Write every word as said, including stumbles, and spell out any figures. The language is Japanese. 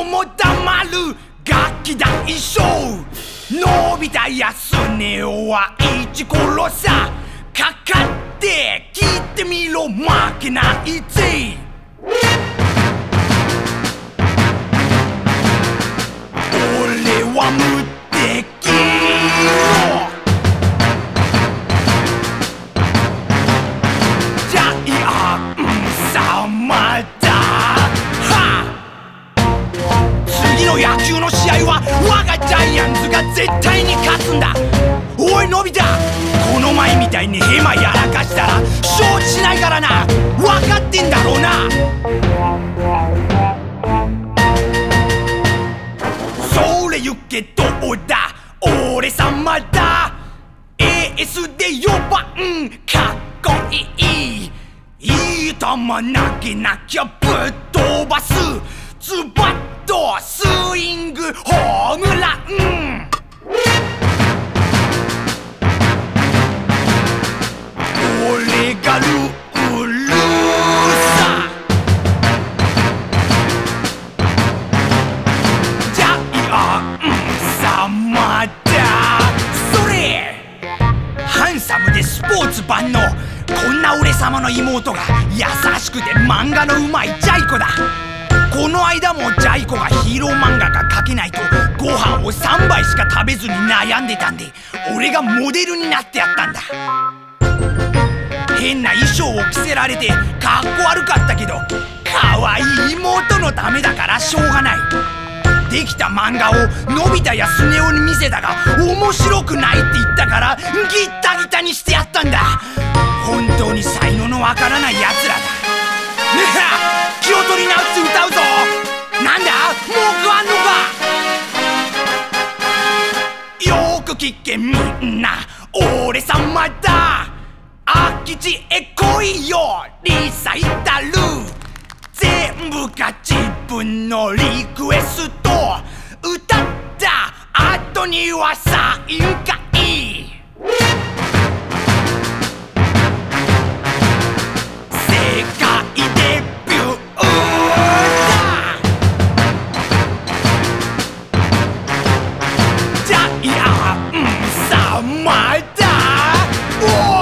も黙るガキ大将のび太やスネ夫はイチコロさかかって聞いてみろ負けないぜ俺は無敵のジャイアン様だは次の野球の試合は我がジャイアンツが絶対に勝つんだおいのび太この前みたいにヘマやらかしたら承知しないからな分かってんだろうなそれ行けどうだ俺様だ エーエス でよばんかっこいいいい球投げなきゃぶっ飛ばすズバッとスイングホームラン俺がルールさジャイアン様だそれハンサムでスポーツ万能こんな俺様の妹が優しくて漫画のうまいジャイ子だこの間もジャイ子がヒーロー漫画が描けないとご飯をさんばいしか食べずに悩んでたんで俺がモデルになってやったんだ変な衣装を着せられてかっこ悪かったけどかわいい妹のためだからしょうがないできた漫画をのび太やスネ夫に見せたが面白くないって言ったからギッタギタにしてやったんだ本当に才能のわからないやつらだねえ気を取り直して歌うぞなんだ文句あんのかよーく聞けみんな俺様だ空き地へ来いよリサイタル全部が自分のリクエスト歌った後にはサイン会世界デビューだジャイアン様だお